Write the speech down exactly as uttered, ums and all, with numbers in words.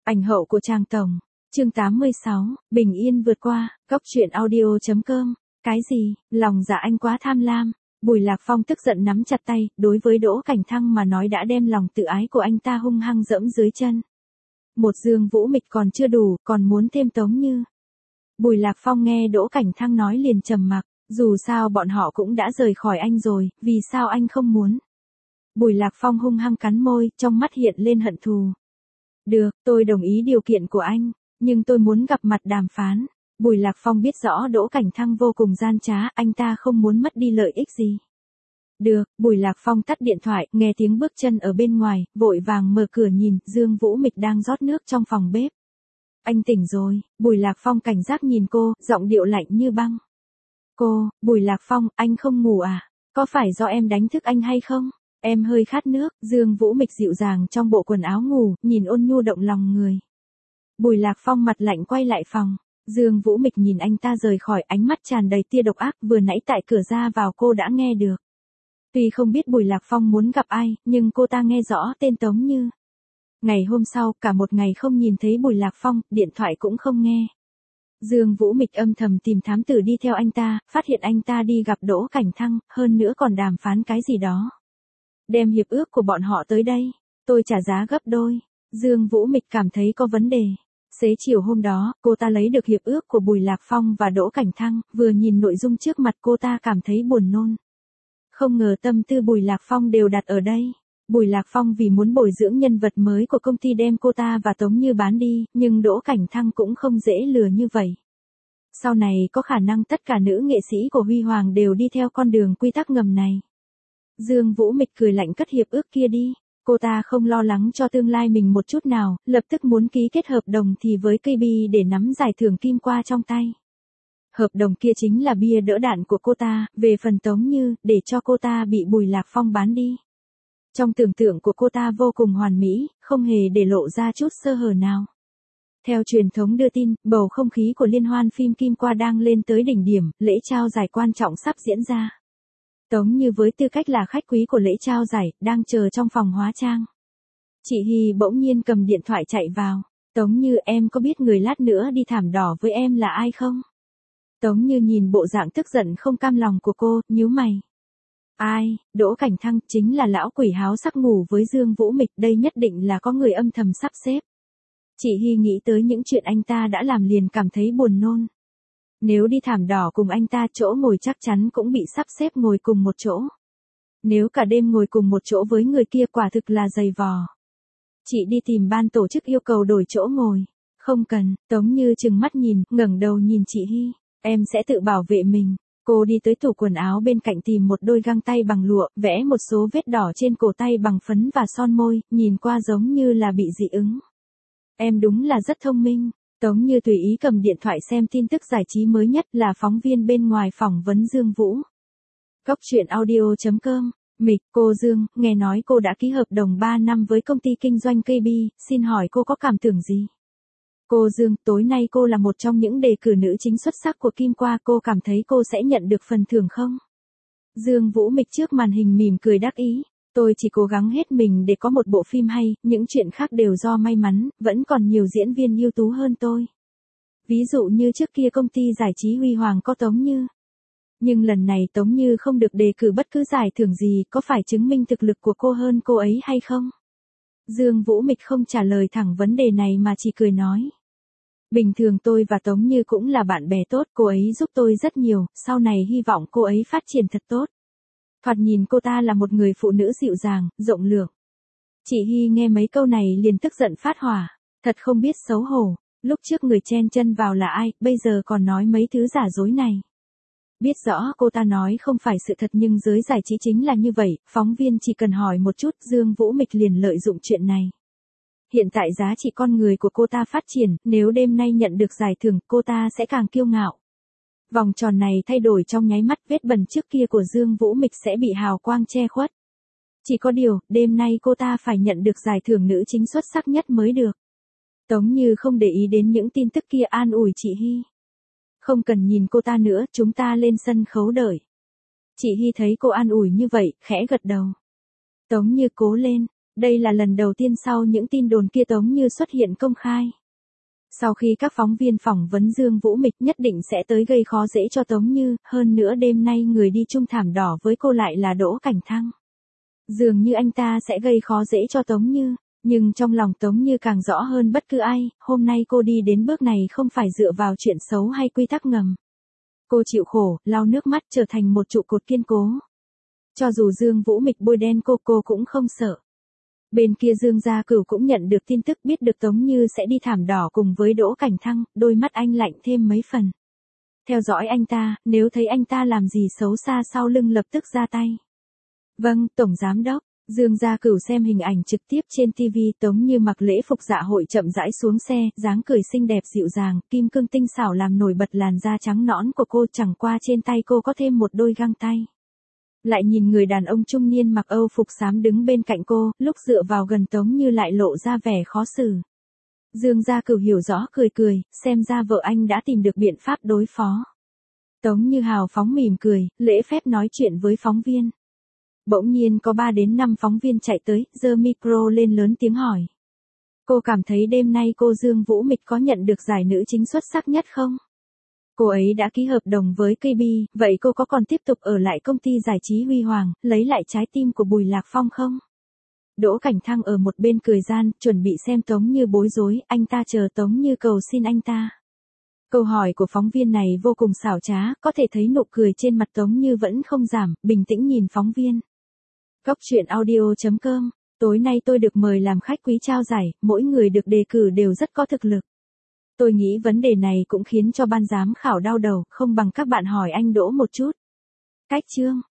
Ảnh hậu của Trang Tổng. Chương tám mươi sáu, bình yên vượt qua, góc truyện audio chấm com. Cái gì, lòng dạ anh quá tham lam. Bùi Lạc Phong tức giận nắm chặt tay, đối với Đỗ Cảnh Thăng mà nói đã đem lòng tự ái của anh ta hung hăng dẫm dưới chân. Một Dương Vũ Mịch còn chưa đủ, còn muốn thêm Tống Như. Bùi Lạc Phong nghe Đỗ Cảnh Thăng nói liền trầm mặc, dù sao bọn họ cũng đã rời khỏi anh rồi, vì sao anh không muốn? Bùi Lạc Phong hung hăng cắn môi, trong mắt hiện lên hận thù. Được, tôi đồng ý điều kiện của anh, nhưng tôi muốn gặp mặt đàm phán. Bùi Lạc Phong biết rõ Đỗ Cảnh Thăng vô cùng gian trá, anh ta không muốn mất đi lợi ích gì. Được, Bùi Lạc Phong tắt điện thoại, nghe tiếng bước chân ở bên ngoài, vội vàng mở cửa nhìn, Dương Vũ Mịch đang rót nước trong phòng bếp. Anh tỉnh rồi, Bùi Lạc Phong cảnh giác nhìn cô, giọng điệu lạnh như băng. Cô, Bùi Lạc Phong, anh không ngủ à? Có phải do em đánh thức anh hay không? Em hơi khát nước, Dương Vũ Mịch dịu dàng trong bộ quần áo ngủ, nhìn ôn nhu động lòng người. Bùi Lạc Phong mặt lạnh quay lại phòng, Dương Vũ Mịch nhìn anh ta rời khỏi, ánh mắt tràn đầy tia độc ác, vừa nãy tại cửa ra vào cô đã nghe được. Tuy không biết Bùi Lạc Phong muốn gặp ai, nhưng cô ta nghe rõ tên Tống Như. Ngày hôm sau, cả một ngày không nhìn thấy Bùi Lạc Phong, điện thoại cũng không nghe. Dương Vũ Mịch âm thầm tìm thám tử đi theo anh ta, phát hiện anh ta đi gặp Đỗ Cảnh Thăng, hơn nữa còn đàm phán cái gì đó. Đem hiệp ước của bọn họ tới đây, tôi trả giá gấp đôi. Dương Vũ Mịch cảm thấy có vấn đề. Xế chiều hôm đó, cô ta lấy được hiệp ước của Bùi Lạc Phong và Đỗ Cảnh Thăng, vừa nhìn nội dung trước mặt cô ta cảm thấy buồn nôn. Không ngờ tâm tư Bùi Lạc Phong đều đặt ở đây. Bùi Lạc Phong vì muốn bồi dưỡng nhân vật mới của công ty đem cô ta và Tống Như bán đi, nhưng Đỗ Cảnh Thăng cũng không dễ lừa như vậy. Sau này có khả năng tất cả nữ nghệ sĩ của Huy Hoàng đều đi theo con đường quy tắc ngầm này. Dương Vũ Mịch cười lạnh cất hiệp ước kia đi. Cô ta không lo lắng cho tương lai mình một chút nào, lập tức muốn ký kết hợp đồng thì với ca bê để nắm giải thưởng Kim Qua trong tay. Hợp đồng kia chính là bia đỡ đạn của cô ta, về phần Tống Như, để cho cô ta bị Bùi Lạc Phong bán đi. Trong tưởng tượng của cô ta vô cùng hoàn mỹ, không hề để lộ ra chút sơ hở nào. Theo truyền thống đưa tin, bầu không khí của liên hoan phim Kim Qua đang lên tới đỉnh điểm, lễ trao giải quan trọng sắp diễn ra. Tống Như với tư cách là khách quý của lễ trao giải, đang chờ trong phòng hóa trang. Chị Hy bỗng nhiên cầm điện thoại chạy vào. Tống Như, em có biết người lát nữa đi thảm đỏ với em là ai không? Tống Như nhìn bộ dạng tức giận không cam lòng của cô, nhíu mày. Ai, Đỗ Cảnh Thăng, chính là lão quỷ háo sắc ngủ với Dương Vũ Mịch, đây nhất định là có người âm thầm sắp xếp. Chị Hy nghĩ tới những chuyện anh ta đã làm liền cảm thấy buồn nôn. Nếu đi thảm đỏ cùng anh ta, chỗ ngồi chắc chắn cũng bị sắp xếp ngồi cùng một chỗ. Nếu cả đêm ngồi cùng một chỗ với người kia quả thực là dày vò. Chị đi tìm ban tổ chức yêu cầu đổi chỗ ngồi. Không cần, Tống Như trừng mắt nhìn, ngẩng đầu nhìn chị Hy. Em sẽ tự bảo vệ mình. Cô đi tới tủ quần áo bên cạnh tìm một đôi găng tay bằng lụa, vẽ một số vết đỏ trên cổ tay bằng phấn và son môi, nhìn qua giống như là bị dị ứng. Em đúng là rất thông minh. Tống Như tùy ý cầm điện thoại xem tin tức giải trí mới nhất, là phóng viên bên ngoài phỏng vấn Dương Vũ. Góc truyện audio chấm com. Mịch, cô Dương, nghe nói cô đã ký hợp đồng ba năm với công ty kinh doanh ca bê, xin hỏi cô có cảm tưởng gì? Cô Dương, tối nay cô là một trong những đề cử nữ chính xuất sắc của Kim Qua, cô cảm thấy cô sẽ nhận được phần thưởng không? Dương Vũ Mịch trước màn hình mỉm cười đắc ý. Tôi chỉ cố gắng hết mình để có một bộ phim hay, những chuyện khác đều do may mắn, vẫn còn nhiều diễn viên ưu tú hơn tôi. Ví dụ như trước kia công ty giải trí Huy Hoàng có Tống Như. Nhưng lần này Tống Như không được đề cử bất cứ giải thưởng gì, có phải chứng minh thực lực của cô hơn cô ấy hay không? Dương Vũ Mịch không trả lời thẳng vấn đề này mà chỉ cười nói. Bình thường tôi và Tống Như cũng là bạn bè tốt, cô ấy giúp tôi rất nhiều, sau này hy vọng cô ấy phát triển thật tốt. Thoạt nhìn cô ta là một người phụ nữ dịu dàng, rộng lượng. Chị Hy nghe mấy câu này liền tức giận phát hỏa. Thật không biết xấu hổ. Lúc trước người chen chân vào là ai, bây giờ còn nói mấy thứ giả dối này. Biết rõ cô ta nói không phải sự thật nhưng giới giải trí chính là như vậy, phóng viên chỉ cần hỏi một chút, Dương Vũ Mịch liền lợi dụng chuyện này. Hiện tại giá trị con người của cô ta phát triển, nếu đêm nay nhận được giải thưởng, cô ta sẽ càng kiêu ngạo. Vòng tròn này thay đổi trong nháy mắt, vết bẩn trước kia của Dương Vũ Mịch sẽ bị hào quang che khuất. Chỉ có điều, đêm nay cô ta phải nhận được giải thưởng nữ chính xuất sắc nhất mới được. Tống Như không để ý đến những tin tức kia, an ủi chị Hy. Không cần nhìn cô ta nữa, chúng ta lên sân khấu đợi. Chị Hy thấy cô an ủi như vậy, khẽ gật đầu. Tống Như cố lên, Đây là lần đầu tiên sau những tin đồn kia Tống Như xuất hiện công khai. Sau khi các phóng viên phỏng vấn Dương Vũ Mịch nhất định sẽ tới gây khó dễ cho Tống Như, hơn nữa đêm nay người đi chung thảm đỏ với cô lại là Đỗ Cảnh Thăng. Dường như anh ta sẽ gây khó dễ cho Tống Như, nhưng trong lòng Tống Như càng rõ hơn bất cứ ai, hôm nay cô đi đến bước này không phải dựa vào chuyện xấu hay quy tắc ngầm. Cô chịu khổ, lau nước mắt trở thành một trụ cột kiên cố. Cho dù Dương Vũ Mịch bôi đen cô, cô cũng không sợ. Bên kia Dương Gia Cửu cũng nhận được tin tức biết được Tống Như sẽ đi thảm đỏ cùng với Đỗ Cảnh Thăng, đôi mắt anh lạnh thêm mấy phần. Theo dõi anh ta, nếu thấy anh ta làm gì xấu xa sau lưng lập tức ra tay. Vâng, Tổng Giám Đốc. Dương Gia Cửu xem hình ảnh trực tiếp trên ti vi, Tống Như mặc lễ phục dạ hội chậm rãi xuống xe, dáng cười xinh đẹp dịu dàng, kim cương tinh xảo làm nổi bật làn da trắng nõn của cô, chẳng qua trên tay cô có thêm một đôi găng tay. Lại nhìn người đàn ông trung niên mặc Âu phục xám đứng bên cạnh cô, lúc dựa vào gần Tống Như lại lộ ra vẻ khó xử. Dương Gia Cửu hiểu rõ cười cười, xem ra vợ anh đã tìm được biện pháp đối phó. Tống Như hào phóng mỉm cười, lễ phép nói chuyện với phóng viên. Bỗng nhiên có ba đến năm phóng viên chạy tới, giơ micro lên lớn tiếng hỏi. Cô cảm thấy đêm nay cô Dương Vũ Mịch có nhận được giải nữ chính xuất sắc nhất không? Cô ấy đã ký hợp đồng với ca bê, vậy cô có còn tiếp tục ở lại công ty giải trí Huy Hoàng, lấy lại trái tim của Bùi Lạc Phong không? Đỗ Cảnh Thăng ở một bên cười gian, chuẩn bị xem Tống Như bối rối, anh ta chờ Tống Như cầu xin anh ta. Câu hỏi của phóng viên này vô cùng xảo trá, có thể thấy nụ cười trên mặt Tống Như vẫn không giảm, bình tĩnh nhìn phóng viên. Cóc truyện audio chấm com, tối nay tôi được mời làm khách quý trao giải, mỗi người được đề cử đều rất có thực lực. Tôi nghĩ vấn đề này cũng khiến cho ban giám khảo đau đầu, không bằng các bạn hỏi anh Đỗ một chút. Cách chương